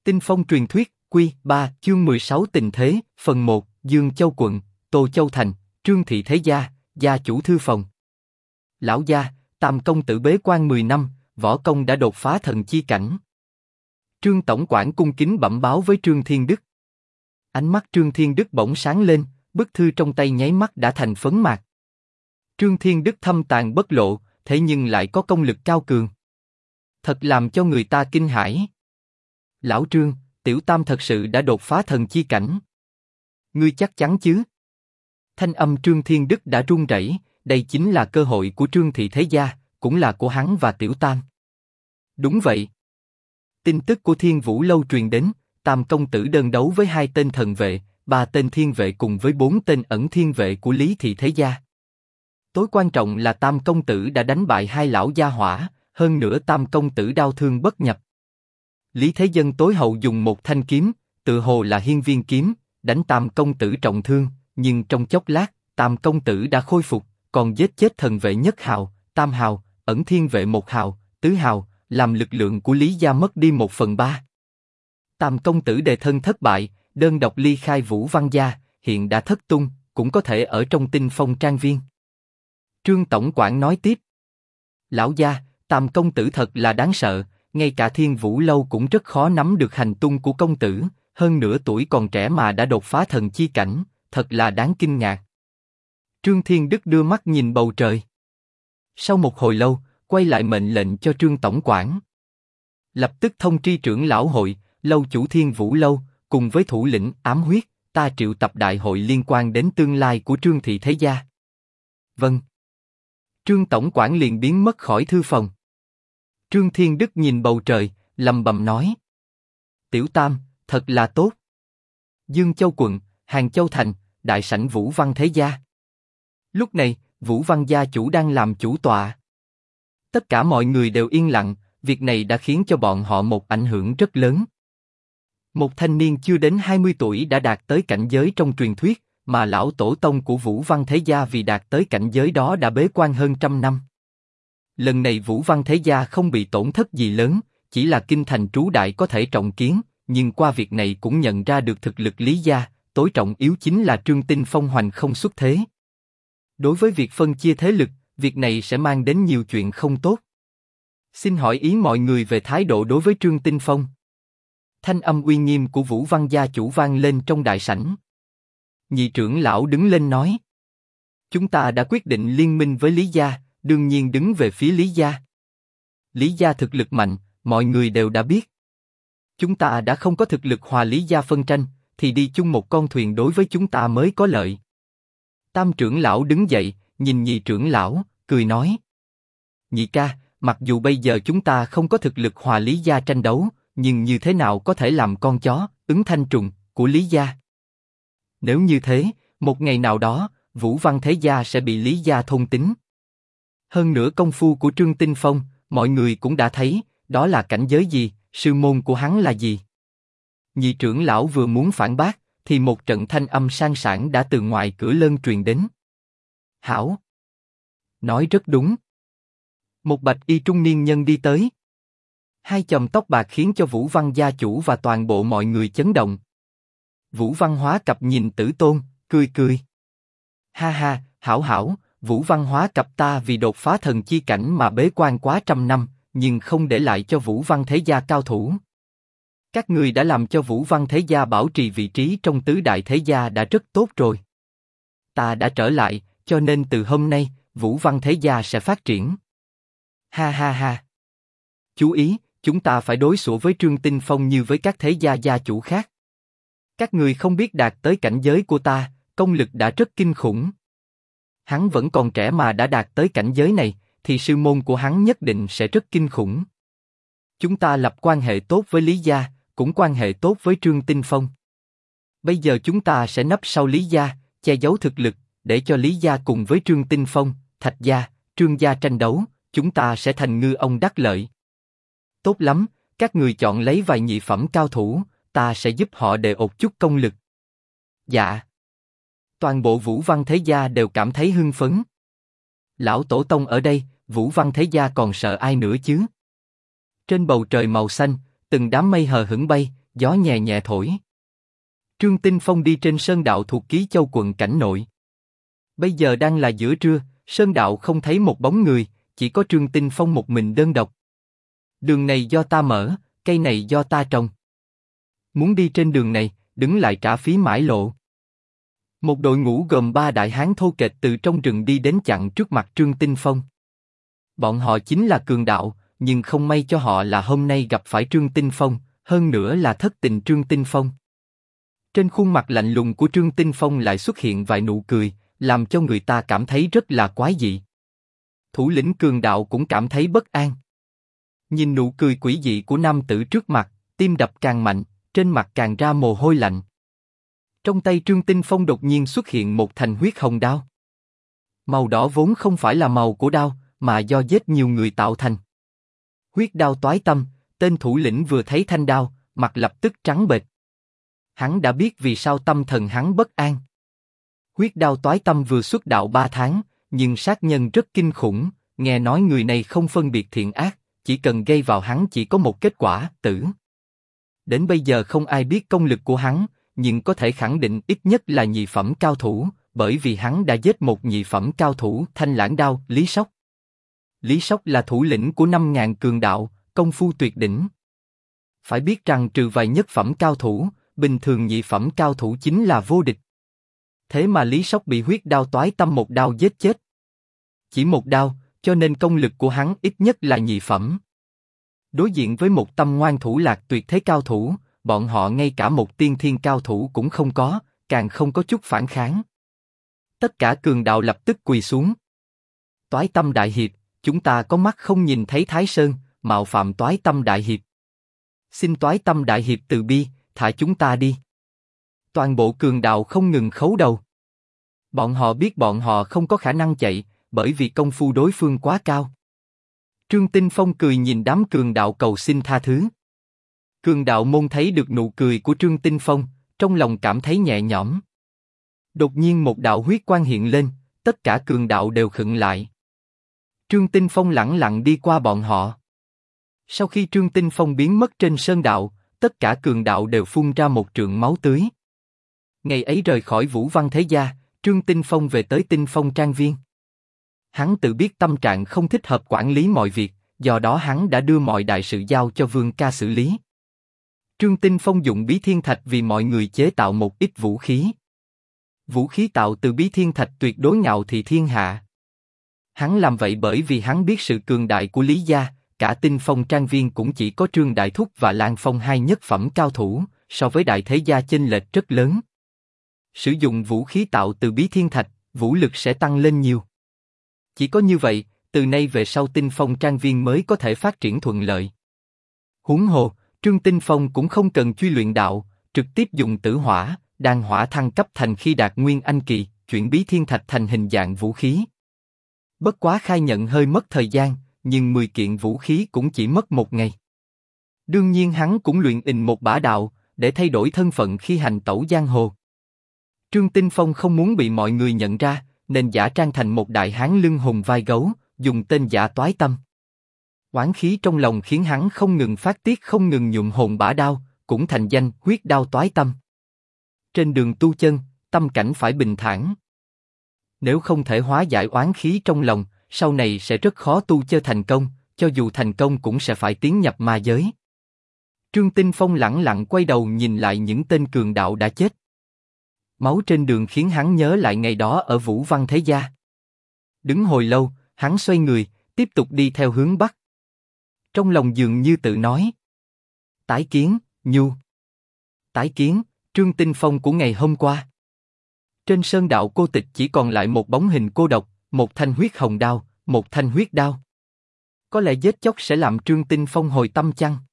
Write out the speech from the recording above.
Tinh Phong truyền thuyết, Quy 3, chương 16 tình thế, phần 1, Dương Châu quận, Tô Châu thành, Trương thị thế gia, gia chủ thư phòng. Lão gia, Tam công tử bế quan 10 năm, võ công đã đột phá thần chi cảnh. Trương tổng quản cung kính bẩm báo với Trương Thiên Đức. Ánh mắt Trương Thiên Đức bỗng sáng lên, bức thư trong tay nháy mắt đã thành phấn mạc. Trương Thiên Đức thâm tàng bất lộ, thế nhưng lại có công lực cao cường. Thật làm cho người ta kinh hãi. Lão Trương, Tiểu Tam thật sự đã đột phá thần chi cảnh. Ngươi chắc chắn chứ? Thanh âm Trương Thiên Đức đã run rẩy, đây chính là cơ hội của Trương thị thế gia, cũng là của hắn và Tiểu Tam. Đúng vậy. Tin tức của Thiên Vũ lâu truyền đến, Tam công tử đơn đấu với 2 tên thần vệ, 3 tên thiên vệ cùng với 4 tên ẩn thiên vệ của Lý thị thế gia. Tối quan trọng là Tam công tử đã đánh bại 2 lão gia hỏa, hơn nữa Tam công tử đau thương bất nhập. Lý Thế Dân tối hậu dùng một thanh kiếm, tự hồ là hiên viên kiếm, đánh Tam công tử trọng thương, nhưng trong chốc lát, Tam công tử đã khôi phục, còn giết chết thần vệ nhất hào, Tam hào, ẩn thiên vệ 1 hào, tứ hào, làm lực lượng của Lý gia mất đi 1/3. Tam công tử đề thân thất bại, đơn độc ly khai Vũ Văn gia, hiện đã thất tung, cũng có thể ở trong Tinh Phong trang viên. Trương tổng quản nói tiếp. Lão gia, Tam công tử thật là đáng sợ, ngay cả Thiên Vũ lâu cũng rất khó nắm được hành tung của công tử, hơn nữa tuổi còn trẻ mà đã đột phá thần chi cảnh, thật là đáng kinh ngạc. Trương Thiên Đức đưa mắt nhìn bầu trời. Sau một hồi lâu, quay lại mệnh lệnh cho Trương tổng quản. Lập tức thông tri trưởng lão hội, lâu chủ Thiên Vũ lâu, cùng với thủ lĩnh ám huyết, ta triệu tập đại hội liên quan đến tương lai của Trương thị thế gia. Vâng. Trương tổng quản liền biến mất khỏi thư phòng. Trương Thiên Đức nhìn bầu trời, lẩm bẩm nói: Tiểu Tam, thật là tốt. Dương Châu quận, Hàng Châu thành, đại sảnh Vũ Văn thế gia. Lúc này, Vũ Văn gia chủ đang làm chủ tọa. Tất cả mọi người đều yên lặng, việc này đã khiến cho bọn họ một ảnh hưởng rất lớn. Một thanh niên chưa đến 20 tuổi đã đạt tới cảnh giới trong truyền thuyết, mà lão tổ tông của Vũ Văn thế gia vì đạt tới cảnh giới đó đã bế quan hơn 100 năm. Lần này Vũ Văn thế gia không bị tổn thất gì lớn, chỉ là kinh thành trú đại có thể trọng kiến, nhưng qua việc này cũng nhận ra được thực lực Lý gia, tối trọng yếu chính là Trương Tinh Phong hoành không xuất thế. Đối với việc phân chia thế lực, việc này sẽ mang đến nhiều chuyện không tốt. Xin hỏi ý mọi người về thái độ đối với Trương Tinh Phong. Thanh âm uy nghiêm của Vũ Văn gia chủ vang lên trong đại sảnh. Nhị trưởng lão đứng lên nói: Chúng ta đã quyết định liên minh với Lý gia, đương nhiên đứng về phía Lý gia. Lý gia thực lực mạnh, mọi người đều đã biết. Chúng ta đã không có thực lực hòa Lý gia phân tranh, thì đi chung một con thuyền đối với chúng ta mới có lợi. Tam trưởng lão đứng dậy, nhìn nhị trưởng lão, cười nói: Nhị ca, mặc dù bây giờ chúng ta không có thực lực hòa Lý gia tranh đấu, nhưng như thế nào có thể làm con chó, ứng thanh trùng, của Lý gia. Nếu như thế, một ngày nào đó, Vũ Văn thế gia sẽ bị Lý gia thôn tính. Hơn nữa công phu của Trương Tinh Phong, mọi người cũng đã thấy, đó là cảnh giới gì, sư môn của hắn là gì. Nhị trưởng lão vừa muốn phản bác, thì một trận thanh âm sang sảng đã từ ngoài cửa lân truyền đến. Hảo! Nói rất đúng. Một bạch y trung niên nhân đi tới. 2 chòm tóc bạc khiến cho Vũ Văn gia chủ và toàn bộ mọi người chấn động. Vũ Văn Hóa Cập nhìn Tử Tôn, cười cười. Ha ha, hảo hảo, Vũ Văn Hóa Cập ta vì đột phá thần chi cảnh mà bế quan quá 100 năm, nhưng không để lại cho Vũ Văn thế gia cao thủ. Các người đã làm cho Vũ Văn thế gia bảo trì vị trí trong tứ đại thế gia đã rất tốt rồi. Ta đã trở lại, cho nên từ hôm nay, Vũ Văn thế gia sẽ phát triển. Ha ha ha. Chú ý, chúng ta phải đối xử với Trương Tinh Phong như với các thế gia gia chủ khác. Các người không biết đạt tới cảnh giới của ta, công lực đã rất kinh khủng. Hắn vẫn còn trẻ mà đã đạt tới cảnh giới này, thì sư môn của hắn nhất định sẽ rất kinh khủng. Chúng ta lập quan hệ tốt với Lý gia, cũng quan hệ tốt với Trương Tinh Phong. Bây giờ chúng ta sẽ nấp sau Lý gia, che giấu thực lực, để cho Lý gia cùng với Trương Tinh Phong, Thạch gia, Trương gia tranh đấu, chúng ta sẽ thành ngư ông đắc lợi. Tốt lắm, các người chọn lấy vài nhị phẩm cao thủ, ta sẽ giúp họ đề ột chút công lực. Dạ. Toàn bộ Vũ Văn thế gia đều cảm thấy hưng phấn. Lão tổ tông ở đây, Vũ Văn thế gia còn sợ ai nữa chứ? Trên bầu trời màu xanh, từng đám mây hờ hững bay, gió nhẹ nhẹ thổi. Trương Tinh Phong đi trên sơn đạo thuộc Ký Châu quận Cảnh Nội. Bây giờ đang là giữa trưa, sơn đạo không thấy một bóng người, chỉ có Trương Tinh Phong một mình đơn độc. Đường này do ta mở, cây này do ta trồng. Muốn đi trên đường này, đứng lại trả phí mãi lộ. Một đội ngũ gồm 3 đại hán thô kệch từ trong rừng đi đến chặn trước mặt Trương Tinh Phong. Bọn họ chính là cường đạo, nhưng không may cho họ là hôm nay gặp phải Trương Tinh Phong, hơn nữa là thất tình Trương Tinh Phong. Trên khuôn mặt lạnh lùng của Trương Tinh Phong lại xuất hiện vài nụ cười, làm cho người ta cảm thấy rất là quái dị. Thủ lĩnh cường đạo cũng cảm thấy bất an. Nhìn nụ cười quỷ dị của nam tử trước mặt, tim đập càng mạnh, trên mặt càng ra mồ hôi lạnh. Trong tay Trương Tinh Phong đột nhiên xuất hiện một thanh huyết hồng đao. Màu đỏ vốn không phải là màu của đao, mà do giết nhiều người tạo thành. Huyết đao toái tâm, tên thủ lĩnh vừa thấy thanh đao, mặt lập tức trắng bệch. Hắn đã biết vì sao tâm thần hắn bất an. Huyết đao toái tâm vừa xuất đạo 3 tháng, nhưng sát nhân rất kinh khủng, nghe nói người này không phân biệt thiện ác, chỉ cần gây vào hắn chỉ có một kết quả, tử. Đến bây giờ không ai biết công lực của hắn, nhưng có thể khẳng định ít nhất là nhị phẩm cao thủ, bởi vì hắn đã giết một nhị phẩm cao thủ Thanh Lãng Đao, Lý Sóc. Lý Sóc là thủ lĩnh của 5.000 cường đạo, công phu tuyệt đỉnh. Phải biết rằng trừ vài nhất phẩm cao thủ, bình thường nhị phẩm cao thủ chính là vô địch. Thế mà Lý Sóc bị huyết đao toái tâm một đao giết chết. Chỉ một đao, cho nên công lực của hắn ít nhất là nhị phẩm. Đối diện với một Tâm Ngoan Thủ Lạc tuyệt thế cao thủ, bọn họ ngay cả một tiên thiên cao thủ cũng không có, càng không có chút phản kháng. Tất cả cường đạo lập tức quỳ xuống. Toái Tâm đại hiệp, chúng ta có mắt không nhìn thấy Thái Sơn, mạo phạm Toái Tâm đại hiệp. Xin Toái Tâm đại hiệp từ bi, thả chúng ta đi. Toàn bộ cường đạo không ngừng khấu đầu. Bọn họ biết bọn họ không có khả năng chạy, bởi vì công phu đối phương quá cao. Trương Tinh Phong cười nhìn đám cường đạo cầu xin tha thứ. Cường đạo môn thấy được nụ cười của Trương Tinh Phong, trong lòng cảm thấy nhẹ nhõm. Đột nhiên một đạo huyết quang hiện lên, tất cả cường đạo đều khựng lại. Trương Tinh Phong lẳng lặng đi qua bọn họ. Sau khi Trương Tinh Phong biến mất trên sơn đạo, tất cả cường đạo đều phun ra một trượng máu tươi. Ngày ấy rời khỏi Vũ Văn Thế Gia, Trương Tinh Phong về tới Tinh Phong Trang Viên. Hắn tự biết tâm trạng không thích hợp quản lý mọi việc, do đó hắn đã đưa mọi đại sự giao cho Vương Ca xử lý. Trương Tinh Phong dùng Bí Thiên Thạch vì mọi người chế tạo một ít vũ khí. Vũ khí tạo từ Bí Thiên Thạch tuyệt đối ngạo thị thiên hạ. Hắn làm vậy bởi vì hắn biết sự cường đại của Lý Gia, cả Tinh Phong Trang Viên cũng chỉ có Trương Đại Thúc và Lan Phong hai nhất phẩm cao thủ, so với Đại Thế Gia chênh lệch rất lớn. Sử dụng vũ khí tạo từ Bí Thiên Thạch, vũ lực sẽ tăng lên nhiều. Chỉ có như vậy, từ nay về sau Tinh Phong Trang Viên mới có thể phát triển thuận lợi. Huống hồ, Trương Tinh Phong cũng không cần truy luyện đạo, trực tiếp dùng tử hỏa, đan hỏa thăng cấp thành khi đạt Nguyên Anh kỳ, chuyển Bí Thiên Thạch thành hình dạng vũ khí. Bất quá khai nhận hơi mất thời gian, nhưng 10 kiện vũ khí cũng chỉ mất 1 ngày. Đương nhiên hắn cũng luyện một bả đạo, để thay đổi thân phận khi hành tẩu giang hồ. Trương Tinh Phong không muốn bị mọi người nhận ra, nên giả trang thành một đại hán lưng hùng vai gấu, dùng tên giả Toái Tâm. Oán khí trong lòng khiến hắn không ngừng phát tiết, không ngừng nhuộm hồn bả đao, cũng thành danh huyết đao Toái Tâm. Trên đường tu chân, tâm cảnh phải bình thản. Nếu không thể hóa giải oán khí trong lòng, sau này sẽ rất khó tu chơi thành công, cho dù thành công cũng sẽ phải tiến nhập ma giới. Trương Tinh Phong lẳng lặng quay đầu nhìn lại những tên cường đạo đã chết. Máu trên đường khiến hắn nhớ lại ngày đó ở Vũ Văn Thế Gia. Đứng hồi lâu, hắn xoay người, tiếp tục đi theo hướng bắc. Trong lòng dường như tự nói: tái kiến, Nhu. Tái kiến, Trương Tinh Phong của ngày hôm qua. Trên sơn đạo cô tịch chỉ còn lại một bóng hình cô độc, một thanh huyết hồng đao, một thanh huyết đao. Có lẽ giết chóc sẽ làm Trương Tinh Phong hồi tâm chăng?